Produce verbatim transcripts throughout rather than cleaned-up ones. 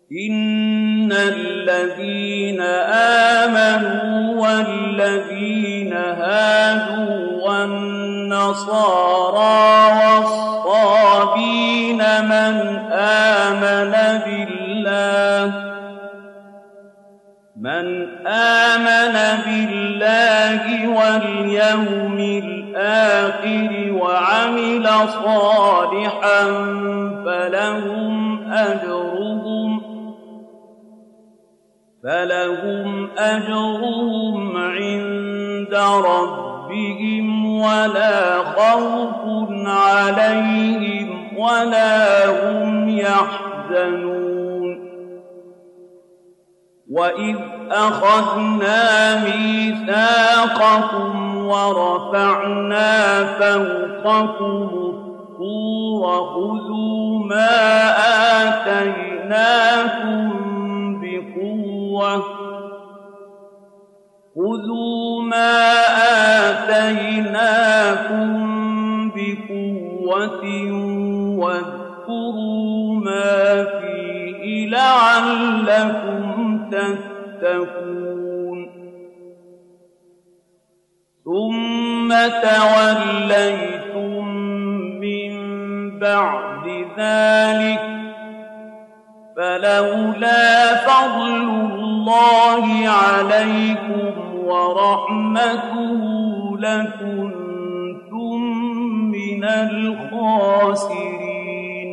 إن الذين آمنوا والذين هادوا والنصارى والصابين من آمن بالله من آمن بالله واليوم الآخر وعمل صالحا فلهم أجرهم فلهم أجرهم عند ربهم ولا خوف عليهم ولا هم يحزنون وإذ أخذنا ميثاقكم ورفعنا فوقكم الطور خذوا ما آتيناكم بقوة خذوا ما آتيناكم بقوة واذكروا ما فيه لعلكم تتقون ثم توليتم من بعد ذلك فلولا فضل الله عليكم ورحمته لكنتم من الخاسرين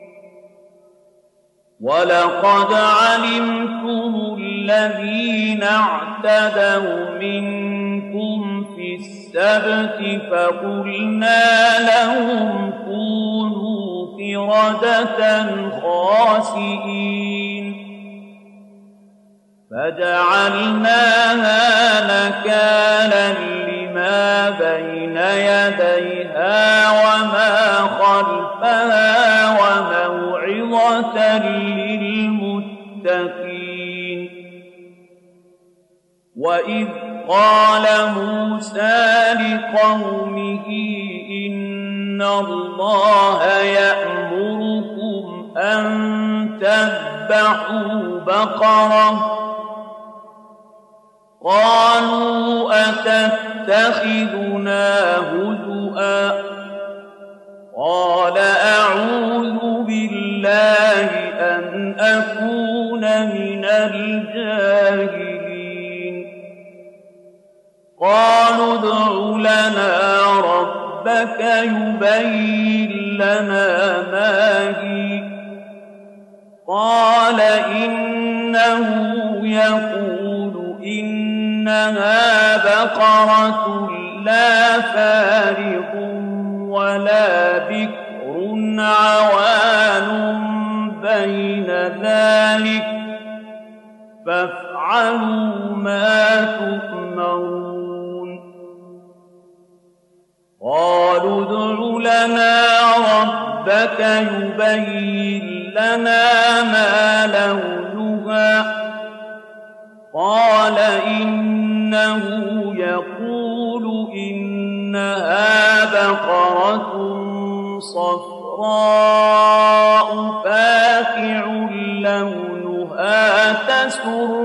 ولقد علمتم الذين اعتدوا منكم في السبت فقلنا لهم كونوا قردة خاسئين فجعلناها نكالا لما بين يديها وما خلفها وموعظة للمتقين وإذ قال موسى لقومه إن الله يأمركم أن تذبحوا بقرة قالوا أتتخذنا هزؤا قال أعوذ بالله أن أكون من الجاهلين قالوا ادع لنا ربك يبين لنا ما هي قال إنه يقول إنها بقرة لا فارغ ولا بكر عوان بين ذلك فافعلوا ما تؤمرون قالوا ادع لنا ربك يبين لنا ما لونها قال إنه يقول إنها بقرة صفراء فاقع لونها تسر